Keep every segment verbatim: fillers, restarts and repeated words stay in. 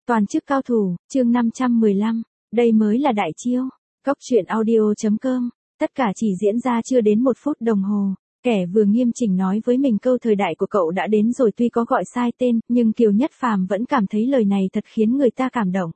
Toàn chức cao thủ, chương năm trăm mười lăm, đây mới là đại chiêu. Cốc truyện audio.com, tất cả chỉ diễn ra chưa đến một phút đồng hồ. Kẻ vừa nghiêm chỉnh nói với mình câu thời đại của cậu đã đến rồi, tuy có gọi sai tên, nhưng Kiều Nhất Phàm vẫn cảm thấy lời này thật khiến người ta cảm động.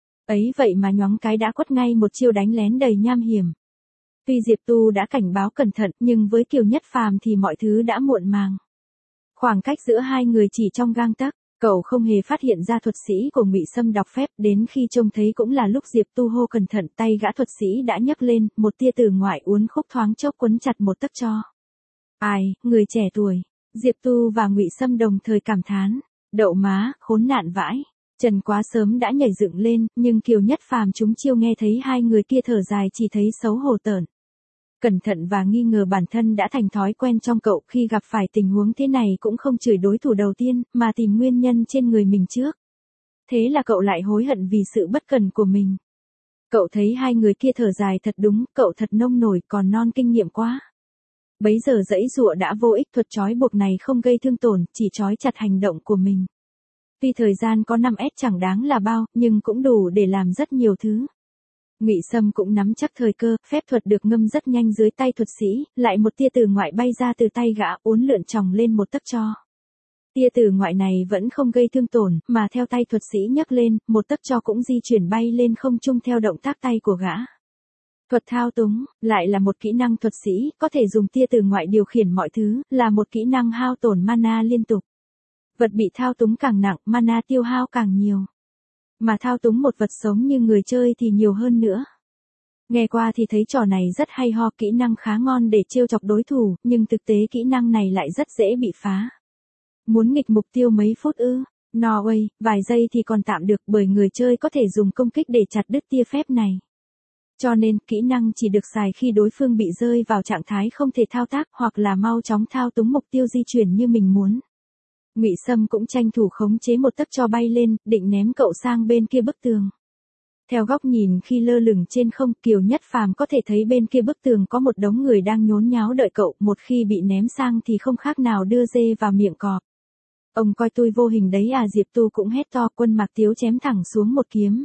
Ấy vậy mà nhoáng cái đã quất ngay một chiêu đánh lén đầy nham hiểm. Tuy Diệp Tu đã cảnh báo cẩn thận, nhưng với Kiều Nhất Phàm thì mọi thứ đã muộn màng. Khoảng cách giữa hai người chỉ trong gang tấc. Cậu không hề phát hiện ra thuật sĩ của Ngụy Sâm đọc phép, đến khi trông thấy cũng là lúc Diệp Tu hô cẩn thận, tay gã thuật sĩ đã nhấc lên, một tia từ ngoại uốn khúc thoáng chốc quấn chặt một tấc cho. Ai, người trẻ tuổi. Diệp Tu và Ngụy Sâm đồng thời cảm thán, đậu má, khốn nạn vãi. Trần Quá sớm đã nhảy dựng lên, nhưng Kiều Nhất Phàm chúng chiêu nghe thấy hai người kia thở dài chỉ thấy xấu hổ tởn. Cẩn thận và nghi ngờ bản thân đã thành thói quen trong cậu, khi gặp phải tình huống thế này cũng không chửi đối thủ đầu tiên, mà tìm nguyên nhân trên người mình trước. Thế là cậu lại hối hận vì sự bất cẩn của mình. Cậu thấy hai người kia thở dài thật đúng, cậu thật nông nổi, còn non kinh nghiệm quá. Bấy giờ giãy giụa đã vô ích, thuật trói buộc này không gây thương tổn, chỉ trói chặt hành động của mình. Tuy thời gian có năm s chẳng đáng là bao, nhưng cũng đủ để làm rất nhiều thứ. Ngụy Sâm cũng nắm chắc thời cơ, phép thuật được ngâm rất nhanh dưới tay thuật sĩ, lại một tia từ ngoại bay ra từ tay gã, uốn lượn tròng lên một tấc cho. Tia từ ngoại này vẫn không gây thương tổn, mà theo tay thuật sĩ nhấc lên, một tấc cho cũng di chuyển bay lên không trung theo động tác tay của gã. Thuật thao túng, lại là một kỹ năng thuật sĩ, có thể dùng tia từ ngoại điều khiển mọi thứ, là một kỹ năng hao tổn mana liên tục. Vật bị thao túng càng nặng, mana tiêu hao càng nhiều. Mà thao túng một vật sống như người chơi thì nhiều hơn nữa. Nghe qua thì thấy trò này rất hay ho, kỹ năng khá ngon để trêu chọc đối thủ, nhưng thực tế kỹ năng này lại rất dễ bị phá. Muốn nghịch mục tiêu mấy phút ư? No way, vài giây thì còn tạm được, bởi người chơi có thể dùng công kích để chặt đứt tia phép này. Cho nên, kỹ năng chỉ được xài khi đối phương bị rơi vào trạng thái không thể thao tác, hoặc là mau chóng thao túng mục tiêu di chuyển như mình muốn. Ngụy Sâm cũng tranh thủ khống chế một tấc cho bay lên, định ném cậu sang bên kia bức tường. Theo góc nhìn khi lơ lửng trên không, Kiều Nhất Phàm có thể thấy bên kia bức tường có một đống người đang nhốn nháo đợi cậu, một khi bị ném sang thì không khác nào đưa dê vào miệng cọp. Ông coi tôi vô hình đấy à? Diệp Tu cũng hét to, Quân Mạc Tiếu chém thẳng xuống một kiếm.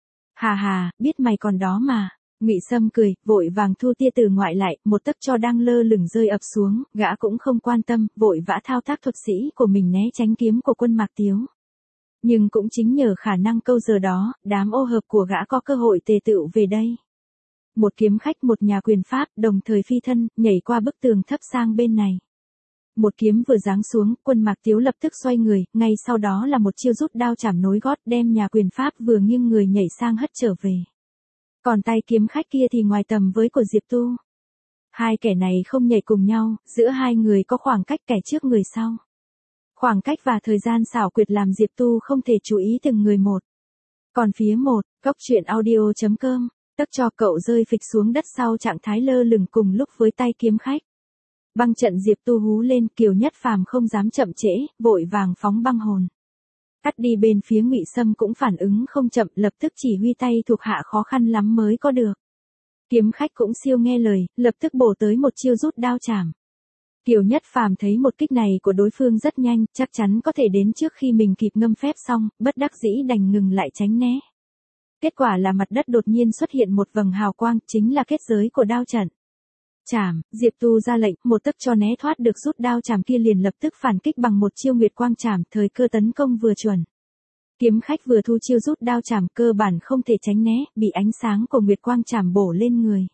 Hà hà, biết mày còn đó mà. Ngụy Sâm cười, vội vàng thu tia từ ngoại lại, một tấc cho đang lơ lửng rơi ập xuống, gã cũng không quan tâm, vội vã thao tác thuật sĩ của mình né tránh kiếm của Quân Mạc Tiếu. Nhưng cũng chính nhờ khả năng câu giờ đó, đám ô hợp của gã có cơ hội tề tựu về đây. Một kiếm khách, một nhà quyền pháp, đồng thời phi thân, nhảy qua bức tường thấp sang bên này. Một kiếm vừa giáng xuống, Quân Mạc Tiếu lập tức xoay người, ngay sau đó là một chiêu rút đao chảm nối gót, đem nhà quyền pháp vừa nghiêng người nhảy sang hất trở về. Còn tay kiếm khách kia thì ngoài tầm với của Diệp Tu. Hai kẻ này không nhảy cùng nhau, giữa hai người có khoảng cách, kẻ trước người sau. Khoảng cách và thời gian xảo quyệt làm Diệp Tu không thể chú ý từng người một. Còn phía một, Cốc truyện audio.com, tấc cho cậu rơi phịch xuống đất sau trạng thái lơ lửng cùng lúc với tay kiếm khách. Băng trận Diệp Tu hú lên, Kiều Nhất Phàm không dám chậm trễ, vội vàng phóng băng hồn. Cắt đi bên phía Ngụy Sâm cũng phản ứng không chậm, lập tức chỉ huy tay thuộc hạ khó khăn lắm mới có được. Kiếm khách cũng siêu nghe lời, lập tức bổ tới một chiêu rút đao chảm. Kiều Nhất Phàm thấy một kích này của đối phương rất nhanh, chắc chắn có thể đến trước khi mình kịp ngâm phép xong, bất đắc dĩ đành ngừng lại tránh né. Kết quả là mặt đất đột nhiên xuất hiện một vầng hào quang, chính là kết giới của đao trận. Chảm, Diệp Tu ra lệnh, một tấc cho né thoát được rút đao chảm kia liền lập tức phản kích bằng một chiêu nguyệt quang chảm, thời cơ tấn công vừa chuẩn. Kiếm khách vừa thu chiêu rút đao chảm, cơ bản không thể tránh né, bị ánh sáng của nguyệt quang chảm bổ lên người.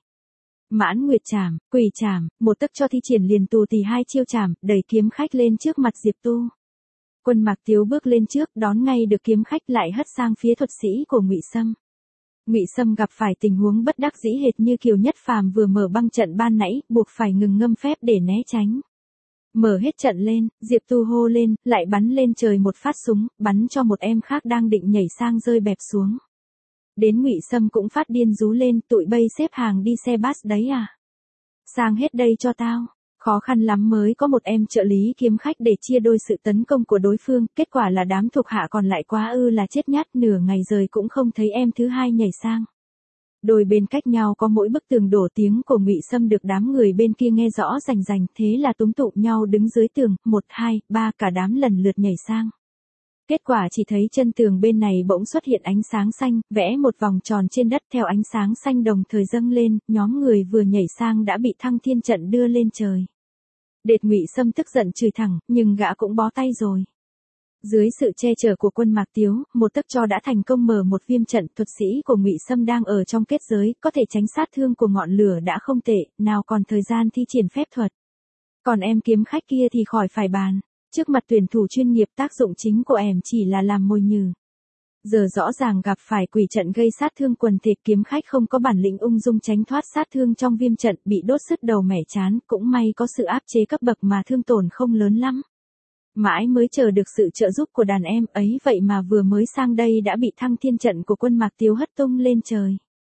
Mãn nguyệt chảm, quỷ chảm, một tấc cho thi triển liền tù tì hai chiêu chảm, đẩy kiếm khách lên trước mặt Diệp Tu. Quân Mạc Tiếu bước lên trước, đón ngay được kiếm khách lại hất sang phía thuật sĩ của Ngụy Sâm. Ngụy Sâm gặp phải tình huống bất đắc dĩ hệt như Kiều Nhất Phàm vừa mở băng trận ban nãy, buộc phải ngừng ngâm phép để né tránh. Mở hết trận lên, Diệp Tu hô lên, lại bắn lên trời một phát súng, bắn cho một em khác đang định nhảy sang rơi bẹp xuống. Đến Ngụy Sâm cũng phát điên rú lên, tụi bay xếp hàng đi xe bus đấy à? Sang hết đây cho tao. Khó khăn lắm mới có một em trợ lý kiếm khách để chia đôi sự tấn công của đối phương, kết quả là đám thuộc hạ còn lại quá ư là chết nhát, nửa ngày rời cũng không thấy em thứ hai nhảy sang. Đôi bên cách nhau có mỗi bức tường đổ, tiếng của Ngụy Sâm được đám người bên kia nghe rõ rành rành, thế là túm tụm nhau đứng dưới tường, một hai ba cả đám lần lượt nhảy sang. Kết quả chỉ thấy chân tường bên này bỗng xuất hiện ánh sáng xanh, vẽ một vòng tròn trên đất theo ánh sáng xanh đồng thời dâng lên, nhóm người vừa nhảy sang đã bị Thăng Thiên Trận đưa lên trời. Đệt Ngụy Sâm tức giận chửi thẳng, nhưng gã cũng bó tay rồi. Dưới sự che chở của quân Mạc Tiếu, một tấc cho đã thành công mở một viêm trận, thuật sĩ của Ngụy Sâm đang ở trong kết giới, có thể tránh sát thương của ngọn lửa đã không tệ, nào còn thời gian thi triển phép thuật. Còn em kiếm khách kia thì khỏi phải bàn. Trước mặt tuyển thủ chuyên nghiệp, tác dụng chính của em chỉ là làm mồi nhử. Giờ rõ ràng gặp phải quỷ trận gây sát thương quần thể, kiếm khách không có bản lĩnh ung dung tránh thoát sát thương trong viêm trận, bị đốt sứt đầu mẻ chán, cũng may có sự áp chế cấp bậc mà thương tổn không lớn lắm. Mãi mới chờ được sự trợ giúp của đàn em ấy, vậy mà vừa mới sang đây đã bị Thăng Thiên Trận của quân Mạc Tiếu hất tung lên trời.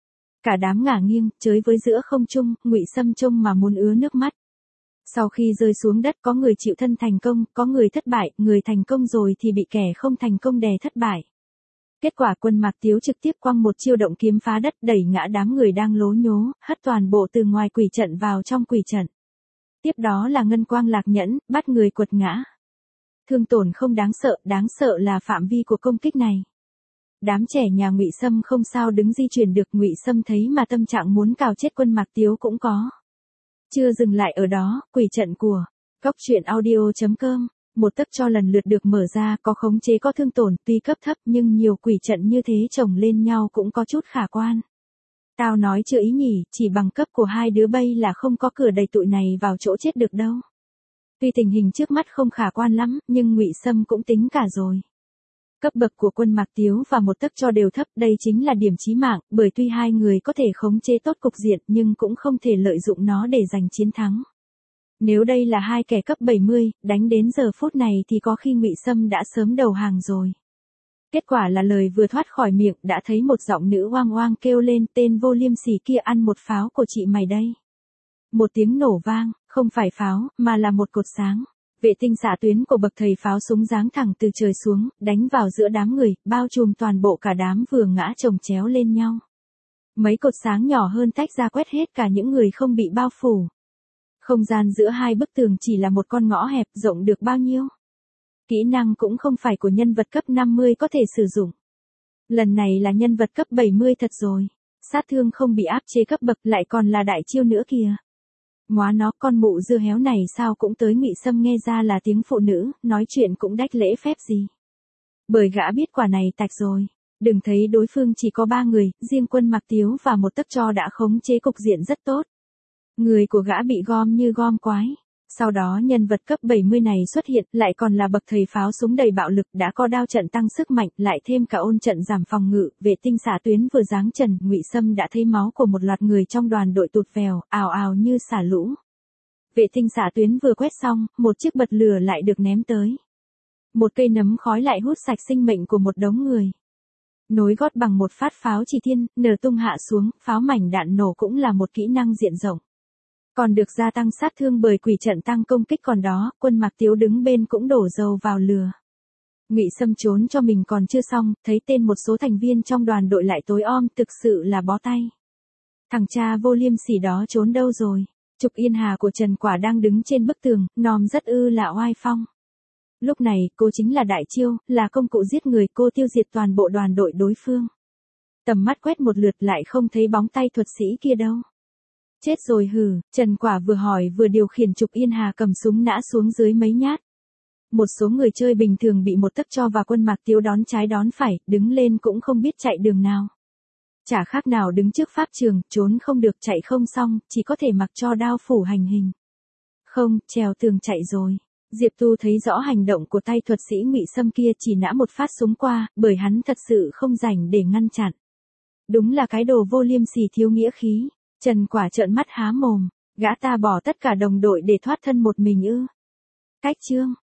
Cả đám ngả nghiêng, chới với giữa không trung, Ngụy Sâm trông mà muốn ứa nước mắt. Sau khi rơi xuống đất, có người chịu thân thành công, có người thất bại, người thành công rồi thì bị kẻ không thành công đè thất bại. Kết quả quân Mạc Tiếu trực tiếp quăng một chiêu động kiếm phá đất, đẩy ngã đám người đang lố nhố, hất toàn bộ từ ngoài quỷ trận vào trong quỷ trận. Tiếp đó là ngân quang lạc nhẫn, bắt người quật ngã. Thương tổn không đáng sợ, đáng sợ là phạm vi của công kích này. Đám trẻ nhà Ngụy Sâm không sao đứng di chuyển được, Ngụy Sâm thấy mà tâm trạng muốn cào chết quân Mạc Tiếu cũng có. Chưa dừng lại ở đó, quỷ trận của Cóc Truyện Audio chấm com, một tấc cho lần lượt được mở ra, có khống chế có thương tổn, tuy cấp thấp nhưng nhiều quỷ trận như thế chồng lên nhau cũng có chút khả quan. Tao nói chưa ý nhỉ, chỉ bằng cấp của hai đứa bay là không có cửa đầy tụi này vào chỗ chết được đâu. Tuy tình hình trước mắt không khả quan lắm, nhưng Ngụy Sâm cũng tính cả rồi. Cấp bậc của quân Mạc Tiếu và một tấc cho đều thấp, đây chính là điểm chí mạng, bởi tuy hai người có thể khống chế tốt cục diện nhưng cũng không thể lợi dụng nó để giành chiến thắng. Nếu đây là hai kẻ cấp bảy mươi, đánh đến giờ phút này thì có khi Ngụy Sâm đã sớm đầu hàng rồi. Kết quả là lời vừa thoát khỏi miệng đã thấy một giọng nữ oang oang kêu lên, tên vô liêm sỉ kia ăn một pháo của chị mày đây. Một tiếng nổ vang, không phải pháo, mà là một cột sáng. Vệ tinh xạ tuyến của bậc thầy pháo súng giáng thẳng từ trời xuống, đánh vào giữa đám người, bao trùm toàn bộ cả đám vừa ngã chồng chéo lên nhau. Mấy cột sáng nhỏ hơn tách ra quét hết cả những người không bị bao phủ. Không gian giữa hai bức tường chỉ là một con ngõ hẹp, rộng được bao nhiêu. Kỹ năng cũng không phải của nhân vật cấp năm mươi có thể sử dụng. Lần này là nhân vật cấp bảy mươi thật rồi. Sát thương không bị áp chế cấp bậc, lại còn là đại chiêu nữa kìa. Móa nó, con mụ dưa héo này sao cũng tới Ngụy Sâm nghe ra là tiếng phụ nữ, nói chuyện cũng đách lễ phép gì. Bởi gã biết quả này tạch rồi. Đừng thấy đối phương chỉ có ba người, riêng quân Mạc Tiếu và một tấc cho đã khống chế cục diện rất tốt. Người của gã bị gom như gom quái. Sau đó nhân vật cấp bảy mươi này xuất hiện, lại còn là bậc thầy pháo súng đầy bạo lực, đã có đao trận tăng sức mạnh, lại thêm cả ôn trận giảm phòng ngự, vệ tinh xạ tuyến vừa giáng trần, Ngụy Sâm đã thấy máu của một loạt người trong đoàn đội tụt vèo, ào ào như xả lũ. Vệ tinh xạ tuyến vừa quét xong, một chiếc bật lửa lại được ném tới. Một cây nấm khói lại hút sạch sinh mệnh của một đống người. Nối gót bằng một phát pháo chỉ thiên, nở tung hạ xuống, pháo mảnh đạn nổ cũng là một kỹ năng diện rộng. Còn được gia tăng sát thương bởi quỷ trận tăng công kích, còn đó, quân Mạc Tiếu đứng bên cũng đổ dầu vào lửa. Ngụy Sâm trốn cho mình còn chưa xong, thấy tên một số thành viên trong đoàn đội lại tối om, thực sự là bó tay. Thằng cha vô liêm sỉ đó trốn đâu rồi? Trục Yên Hà của Trần Quả đang đứng trên bức tường, nòm rất ư là oai phong. Lúc này, cô chính là đại chiêu, là công cụ giết người, cô tiêu diệt toàn bộ đoàn đội đối phương. Tầm mắt quét một lượt lại không thấy bóng tay thuật sĩ kia đâu. Chết rồi hừ, Trần Quả vừa hỏi vừa điều khiển Trục Yên Hà cầm súng nã xuống dưới mấy nhát. Một số người chơi bình thường bị một tấc cho và quân Mạc Tiếu đón trái đón phải, đứng lên cũng không biết chạy đường nào. Chả khác nào đứng trước pháp trường, trốn không được chạy không xong, chỉ có thể mặc cho đao phủ hành hình. Không, trèo tường chạy rồi. Diệp Tu thấy rõ hành động của tay thuật sĩ Ngụy Sâm kia, chỉ nã một phát súng qua, bởi hắn thật sự không rảnh để ngăn chặn. Đúng là cái đồ vô liêm sỉ thiếu nghĩa khí. Trần Quả trợn mắt há mồm, gã ta bỏ tất cả đồng đội để thoát thân một mình ư? Cách chương